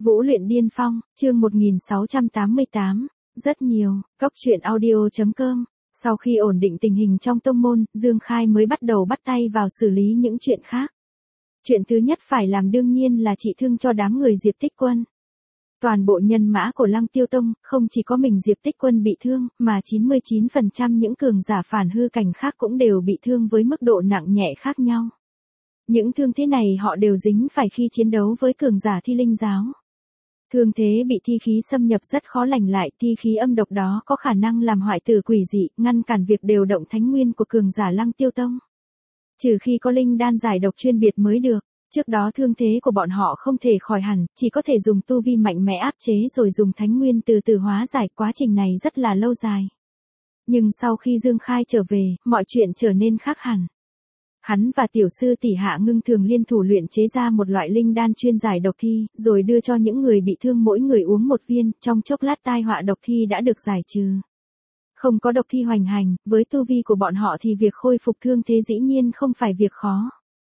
Vũ luyện điên phong, chương 1688, rất nhiều, Cóc truyện audio.com. Sau khi ổn định tình hình trong tông môn, Dương Khai mới bắt đầu bắt tay vào xử lý những chuyện khác. Chuyện thứ nhất phải làm đương nhiên là trị thương cho đám người Diệp Tích Quân. Toàn bộ nhân mã của Lăng Tiêu Tông, không chỉ có mình Diệp Tích Quân bị thương, mà 99% những cường giả phản hư cảnh khác cũng đều bị thương với mức độ nặng nhẹ khác nhau. Những thương thế này họ đều dính phải khi chiến đấu với cường giả Thi Linh giáo. Thương thế bị thi khí xâm nhập rất khó lành lại, thi khí âm độc đó có khả năng làm hoại tử quỷ dị, ngăn cản việc điều động thánh nguyên của cường giả Lăng Tiêu Tông. Trừ khi có linh đan giải độc chuyên biệt mới được, trước đó thương thế của bọn họ không thể khỏi hẳn, chỉ có thể dùng tu vi mạnh mẽ áp chế rồi dùng thánh nguyên từ từ hóa giải, quá trình này rất là lâu dài. Nhưng sau khi Dương Khai trở về, mọi chuyện trở nên khác hẳn. Hắn và tiểu sư tỷ Hạ Ngưng thường liên thủ luyện chế ra một loại linh đan chuyên giải độc thi, rồi đưa cho những người bị thương mỗi người uống một viên, trong chốc lát tai họa độc thi đã được giải trừ. Không có độc thi hoành hành, với tu vi của bọn họ thì việc khôi phục thương thế dĩ nhiên không phải việc khó.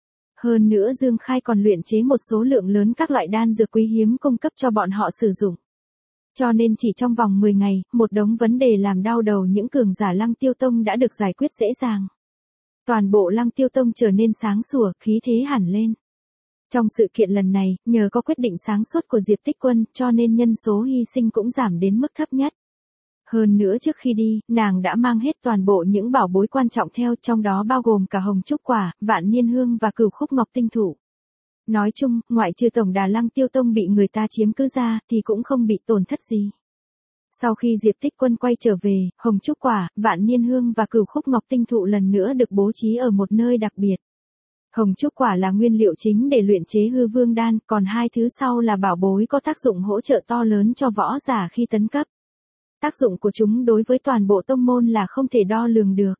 Hơn nữa Dương Khai còn luyện chế một số lượng lớn các loại đan dược quý hiếm cung cấp cho bọn họ sử dụng. Cho nên chỉ trong vòng 10 ngày, một đống vấn đề làm đau đầu những cường giả Lăng Tiêu Tông đã được giải quyết dễ dàng. Toàn bộ Lăng Tiêu Tông trở nên sáng sủa, khí thế hẳn lên. Trong sự kiện lần này, nhờ có quyết định sáng suốt của Diệp Tích Quân, cho nên nhân số hy sinh cũng giảm đến mức thấp nhất. Hơn nữa trước khi đi, nàng đã mang hết toàn bộ những bảo bối quan trọng theo, trong đó bao gồm cả hồng trúc quả, vạn niên hương và cửu khúc ngọc tinh thụ. Nói chung, ngoại trừ tổng đà Lăng Tiêu Tông bị người ta chiếm cứ ra, thì cũng không bị tổn thất gì. Sau khi Diệp Tích Quân quay trở về, hồng trúc quả, vạn niên hương và cửu khúc ngọc tinh thụ lần nữa được bố trí ở một nơi đặc biệt. Hồng trúc quả là nguyên liệu chính để luyện chế hư vương đan, còn hai thứ sau là bảo bối có tác dụng hỗ trợ to lớn cho võ giả khi tấn cấp. Tác dụng của chúng đối với toàn bộ tông môn là không thể đo lường được.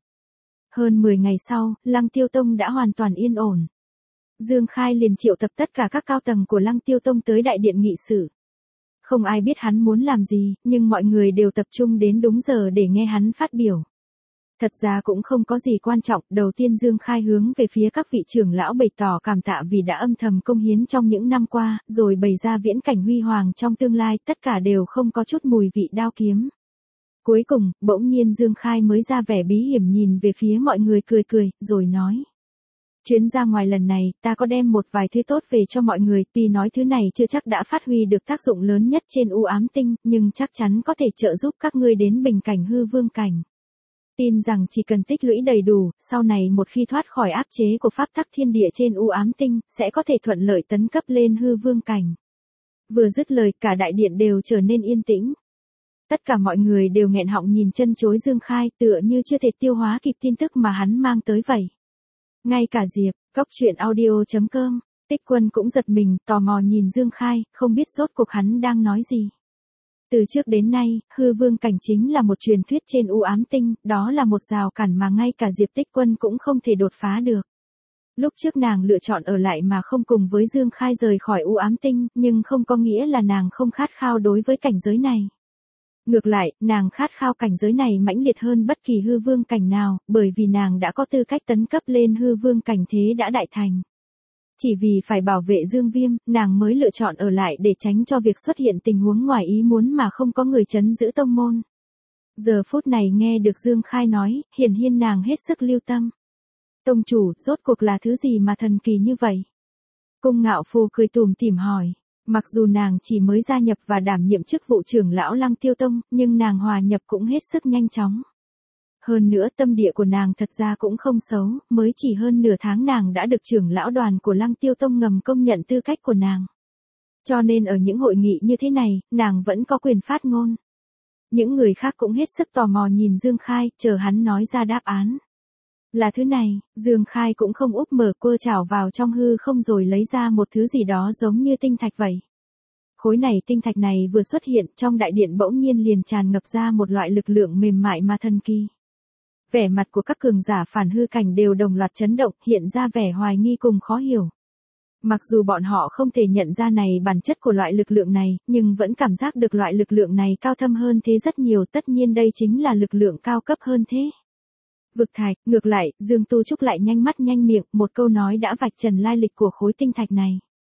Hơn 10 ngày sau, Lăng Tiêu Tông đã hoàn toàn yên ổn. Dương Khai liền triệu tập tất cả các cao tầng của Lăng Tiêu Tông tới đại điện nghị sự. Không ai biết hắn muốn làm gì, nhưng mọi người đều tập trung đến đúng giờ để nghe hắn phát biểu. Thật ra cũng không có gì quan trọng, đầu tiên Dương Khai hướng về phía các vị trưởng lão bày tỏ cảm tạ vì đã âm thầm công hiến trong những năm qua, rồi bày ra viễn cảnh huy hoàng trong tương lai, tất cả đều không có chút mùi vị đao kiếm. Cuối cùng, bỗng nhiên Dương Khai mới ra vẻ bí hiểm nhìn về phía mọi người cười cười, rồi nói. Chuyến ra ngoài lần này, ta có đem một vài thứ tốt về cho mọi người, tuy nói thứ này chưa chắc đã phát huy được tác dụng lớn nhất trên u ám tinh, nhưng chắc chắn có thể trợ giúp các ngươi đến bình cảnh hư vương cảnh. Tin rằng chỉ cần tích lũy đầy đủ, sau này một khi thoát khỏi áp chế của pháp tắc thiên địa trên u ám tinh, sẽ có thể thuận lợi tấn cấp lên hư vương cảnh. Vừa dứt lời, cả đại điện đều trở nên yên tĩnh. Tất cả mọi người đều nghẹn họng nhìn chân chối Dương Khai, tựa như chưa thể tiêu hóa kịp tin tức mà hắn mang tới vậy. Ngay cả Diệp, Cóc truyện audio.com, Tích Quân cũng giật mình, tò mò nhìn Dương Khai, không biết rốt cuộc hắn đang nói gì. Từ trước đến nay, hư vương cảnh chính là một truyền thuyết trên u ám tinh, đó là một rào cản mà ngay cả Diệp Tích Quân cũng không thể đột phá được. Lúc trước nàng lựa chọn ở lại mà không cùng với Dương Khai rời khỏi u ám tinh, nhưng không có nghĩa là nàng không khát khao đối với cảnh giới này. Ngược lại, nàng khát khao cảnh giới này mãnh liệt hơn bất kỳ hư vương cảnh nào, bởi vì nàng đã có tư cách tấn cấp lên hư vương cảnh thế đã đại thành. Chỉ vì phải bảo vệ Dương Viêm, nàng mới lựa chọn ở lại để tránh cho việc xuất hiện tình huống ngoài ý muốn mà không có người trấn giữ tông môn. Giờ phút này nghe được Dương Khai nói, hiển nhiên nàng hết sức lưu tâm. Tông chủ, rốt cuộc là thứ gì mà thần kỳ như vậy? Cung Ngạo Phù cười tủm tỉm hỏi. Mặc dù nàng chỉ mới gia nhập và đảm nhiệm chức vụ trưởng lão Lăng Tiêu Tông, nhưng nàng hòa nhập cũng hết sức nhanh chóng. Hơn nữa tâm địa của nàng thật ra cũng không xấu, mới chỉ hơn nửa tháng nàng đã được trưởng lão đoàn của Lăng Tiêu Tông ngầm công nhận tư cách của nàng. Cho nên ở những hội nghị như thế này, nàng vẫn có quyền phát ngôn. Những người khác cũng hết sức tò mò nhìn Dương Khai, chờ hắn nói ra đáp án. Là thứ này, Dương Khai cũng không úp mở, quơ chảo vào trong hư không rồi lấy ra một thứ gì đó giống như tinh thạch vậy. Khối này tinh thạch này vừa xuất hiện trong đại điện bỗng nhiên liền tràn ngập ra một loại lực lượng mềm mại mà thần kỳ. Vẻ mặt của các cường giả phản hư cảnh đều đồng loạt chấn động, hiện ra vẻ hoài nghi cùng khó hiểu. Mặc dù bọn họ không thể nhận ra này bản chất của loại lực lượng này, nhưng vẫn cảm giác được loại lực lượng này cao thâm hơn thế rất nhiều, tất nhiên đây chính là lực lượng cao cấp hơn thế. Vực thạch, ngược lại, Dương Tu Trúc lại nhanh mắt nhanh miệng, một câu nói đã vạch trần lai lịch của khối tinh thạch này.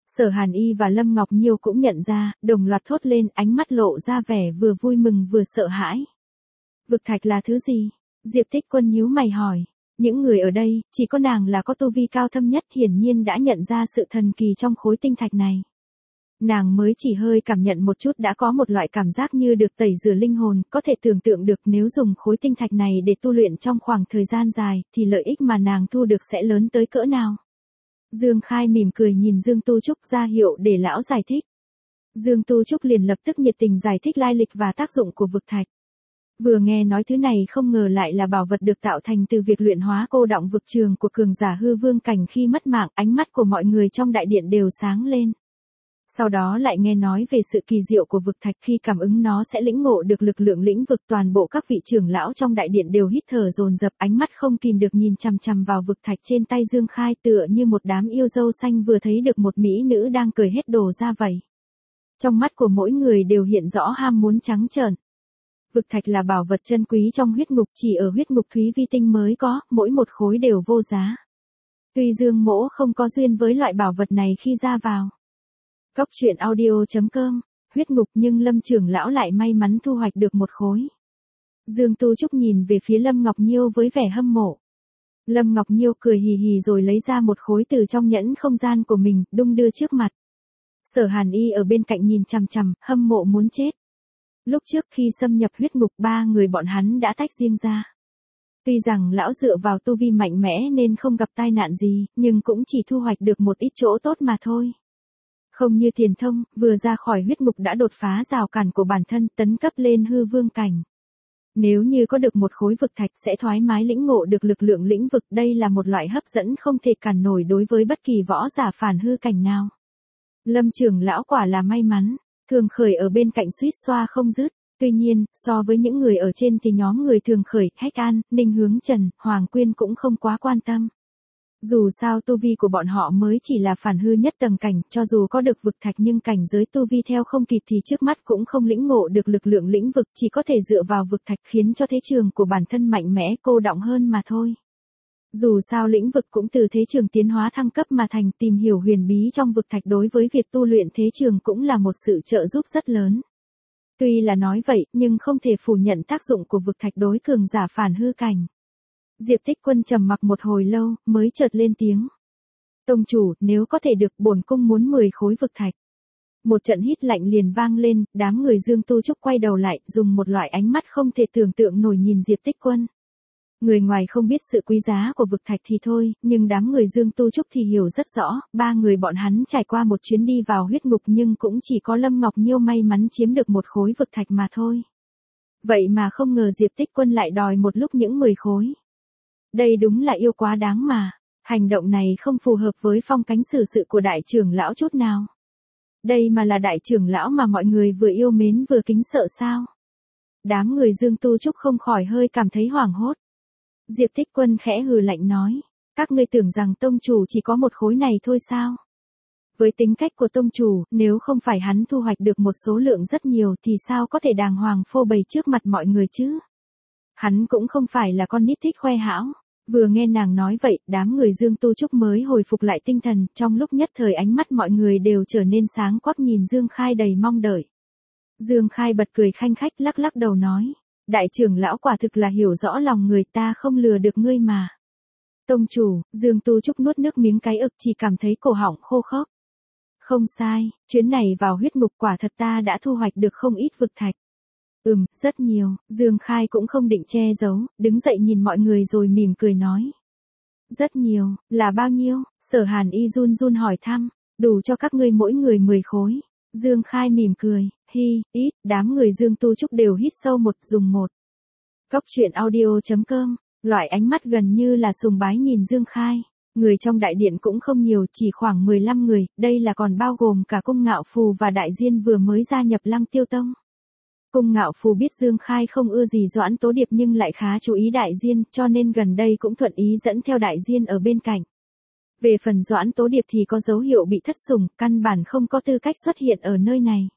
Sở Hàn Y và Lâm Ngọc Nhiêu cũng nhận ra, đồng loạt thốt lên, ánh mắt lộ ra vẻ vừa vui mừng vừa sợ hãi. Vực thạch là thứ gì? Diệp Tích Quân nhíu mày hỏi. Những người ở đây, chỉ có nàng là có tu vi cao thâm nhất, hiển nhiên đã nhận ra sự thần kỳ trong khối tinh thạch này. Nàng mới chỉ hơi cảm nhận một chút đã có một loại cảm giác như được tẩy rửa linh hồn, có thể tưởng tượng được nếu dùng khối tinh thạch này để tu luyện trong khoảng thời gian dài, thì lợi ích mà nàng thu được sẽ lớn tới cỡ nào. Dương Khai mỉm cười nhìn Dương Tu Trúc ra hiệu để lão giải thích. Dương Tu Trúc liền lập tức nhiệt tình giải thích lai lịch và tác dụng của vực thạch. Vừa nghe nói thứ này không ngờ lại là bảo vật được tạo thành từ việc luyện hóa cô đọng vực trường của cường giả hư vương cảnh khi mất mạng, ánh mắt của mọi người trong đại điện đều sáng lên. Sau đó lại nghe nói về sự kỳ diệu của vực thạch, khi cảm ứng nó sẽ lĩnh ngộ được lực lượng lĩnh vực, toàn bộ các vị trưởng lão trong đại điện đều hít thở dồn dập, ánh mắt không kìm được nhìn chằm chằm vào vực thạch trên tay Dương Khai, tựa như một đám yêu dâu xanh vừa thấy được một mỹ nữ đang cởi hết đồ ra vậy. Trong mắt của mỗi người đều hiện rõ ham muốn trắng trợn. Vực thạch là bảo vật chân quý trong huyết ngục, chỉ ở huyết ngục Thúy Vi Tinh mới có, mỗi một khối đều vô giá. Tuy Dương Mỗ không có duyên với loại bảo vật này khi ra vào Cốc truyện audio.com, huyết ngục, nhưng Lâm trưởng lão lại may mắn thu hoạch được một khối. Dương Tu Trúc nhìn về phía Lâm Ngọc Nhiêu với vẻ hâm mộ. Lâm Ngọc Nhiêu cười hì hì rồi lấy ra một khối từ trong nhẫn không gian của mình, đung đưa trước mặt. Sở Hàn Y ở bên cạnh nhìn chằm chằm, hâm mộ muốn chết. Lúc trước khi xâm nhập huyết ngục, ba người bọn hắn đã tách riêng ra. Tuy rằng lão dựa vào tu vi mạnh mẽ nên không gặp tai nạn gì, nhưng cũng chỉ thu hoạch được một ít chỗ tốt mà thôi. Không như Tiền Thông, vừa ra khỏi huyết ngục đã đột phá rào cản của bản thân, tấn cấp lên hư vương cảnh. Nếu như có được một khối vực thạch sẽ thoải mái lĩnh ngộ được lực lượng lĩnh vực, đây là một loại hấp dẫn không thể cản nổi đối với bất kỳ võ giả phản hư cảnh nào. Lâm trưởng lão quả là may mắn, Thường Khởi ở bên cạnh suýt xoa không dứt. Tuy nhiên, so với những người ở trên thì nhóm người Thường Khởi, Hách An, Ninh Hướng Trần, Hoàng Quyên cũng không quá quan tâm. Dù sao tu vi của bọn họ mới chỉ là phản hư nhất tầng cảnh, cho dù có được vực thạch nhưng cảnh giới tu vi theo không kịp thì trước mắt cũng không lĩnh ngộ được lực lượng lĩnh vực, chỉ có thể dựa vào vực thạch khiến cho thế trường của bản thân mạnh mẽ cô đọng hơn mà thôi. Dù sao lĩnh vực cũng từ thế trường tiến hóa thăng cấp mà thành, tìm hiểu huyền bí trong vực thạch đối với việc tu luyện thế trường cũng là một sự trợ giúp rất lớn. Tuy là nói vậy, nhưng không thể phủ nhận tác dụng của vực thạch đối cường giả phản hư cảnh. Diệp Tích Quân trầm mặc một hồi lâu, mới chợt lên tiếng. Tông chủ, nếu có thể được, bổn cung muốn 10 khối vực thạch. Một trận hít lạnh liền vang lên, đám người Dương Tu Trúc quay đầu lại, dùng một loại ánh mắt không thể tưởng tượng nổi nhìn Diệp Tích Quân. Người ngoài không biết sự quý giá của vực thạch thì thôi, nhưng đám người Dương Tu Trúc thì hiểu rất rõ, ba người bọn hắn trải qua một chuyến đi vào huyết ngục nhưng cũng chỉ có Lâm Ngọc Nhiêu may mắn chiếm được một khối vực thạch mà thôi. Vậy mà không ngờ Diệp Tích Quân lại đòi một lúc những 10 khối. Đây đúng là yêu quá đáng mà, hành động này không phù hợp với phong cách xử sự của đại trưởng lão chút nào. Đây mà là đại trưởng lão mà mọi người vừa yêu mến vừa kính sợ sao? Đám người Dương Tu Trúc không khỏi hơi cảm thấy hoảng hốt. Diệp Tích Quân khẽ hừ lạnh nói, các ngươi tưởng rằng tông chủ chỉ có một khối này thôi sao? Với tính cách của tông chủ, nếu không phải hắn thu hoạch được một số lượng rất nhiều thì sao có thể đàng hoàng phô bày trước mặt mọi người chứ? Hắn cũng không phải là con nít thích khoe hão. Vừa nghe nàng nói vậy, đám người Dương Tu Trúc mới hồi phục lại tinh thần, trong lúc nhất thời ánh mắt mọi người đều trở nên sáng quắc nhìn Dương Khai đầy mong đợi. Dương Khai bật cười khanh khách lắc lắc đầu nói, đại trưởng lão quả thực là hiểu rõ lòng người, ta không lừa được ngươi mà. Tông chủ, Dương Tu Trúc nuốt nước miếng cái ực, chỉ cảm thấy cổ họng khô khốc. Không sai, chuyến này vào huyết ngục quả thật ta đã thu hoạch được không ít vực thạch. Rất nhiều, Dương Khai cũng không định che giấu, đứng dậy nhìn mọi người rồi mỉm cười nói. Rất nhiều, là bao nhiêu? Sở Hàn Y run run hỏi thăm, đủ cho các ngươi mỗi người 10 khối. Dương Khai mỉm cười, ít, đám người Dương Tu Trúc đều hít sâu một, dùng một. Cốc truyện audio.com, loại ánh mắt gần như là sùng bái nhìn Dương Khai. Người trong đại điện cũng không nhiều, chỉ khoảng 15 người, đây là còn bao gồm cả Cung Ngạo Phù và Đại Diên vừa mới gia nhập Lăng Tiêu Tông. Cung Ngạo Phù biết Dương Khai không ưa gì Doãn Tố Điệp nhưng lại khá chú ý Đại Diên, cho nên gần đây cũng thuận ý dẫn theo Đại Diên ở bên cạnh. Về phần Doãn Tố Điệp thì có dấu hiệu bị thất sủng, căn bản không có tư cách xuất hiện ở nơi này.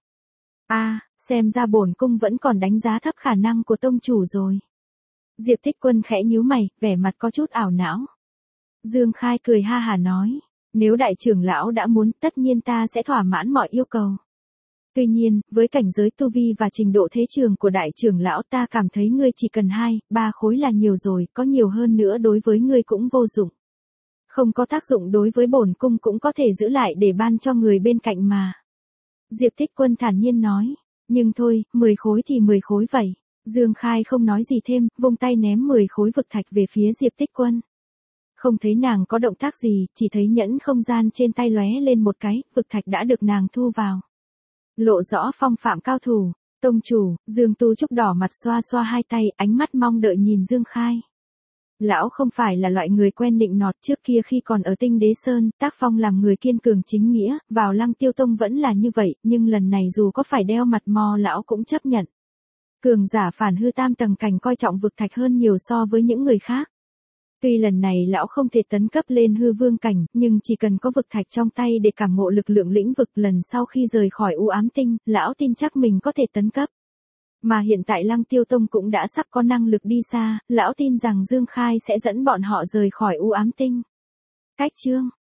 Xem ra bổn cung vẫn còn đánh giá thấp khả năng của tông chủ rồi. Diệp Tích Quân khẽ nhíu mày, vẻ mặt có chút ảo não. Dương Khai cười ha hả nói, Nếu đại trưởng lão đã muốn, tất nhiên ta sẽ thỏa mãn mọi yêu cầu. Tuy nhiên, với cảnh giới tu vi và trình độ thế trường của đại trưởng lão, ta cảm thấy ngươi chỉ cần 2-3 khối là nhiều rồi, có nhiều hơn nữa đối với ngươi cũng vô dụng. Không có tác dụng đối với bổn cung cũng có thể giữ lại để ban cho người bên cạnh mà. Diệp Tích Quân thản nhiên nói, nhưng thôi, 10 khối thì 10 khối vậy. Dương Khai không nói gì thêm, vung tay ném 10 khối vực thạch về phía Diệp Tích Quân. Không thấy nàng có động tác gì, chỉ thấy nhẫn không gian trên tay lóe lên một cái, vực thạch đã được nàng thu vào. Lộ rõ phong phạm cao thủ, tông chủ, Dương Tu Trúc đỏ mặt xoa xoa hai tay, ánh mắt mong đợi nhìn Dương Khai. Lão không phải là loại người quen nịnh nọt, trước kia khi còn ở Tinh Đế Sơn, tác phong làm người kiên cường chính nghĩa, vào Lăng Tiêu Tông vẫn là như vậy, nhưng lần này dù có phải đeo mặt mò lão cũng chấp nhận. Cường giả phản hư tam tầng cảnh coi trọng vực thạch hơn nhiều so với những người khác. Tuy lần này lão không thể tấn cấp lên hư vương cảnh, nhưng chỉ cần có vực thạch trong tay để cảm ngộ lực lượng lĩnh vực, lần sau khi rời khỏi u ám tinh, lão tin chắc mình có thể tấn cấp. Mà hiện tại Lăng Tiêu Tông cũng đã sắp có năng lực đi xa, lão tin rằng Dương Khai sẽ dẫn bọn họ rời khỏi u ám tinh. Cách chương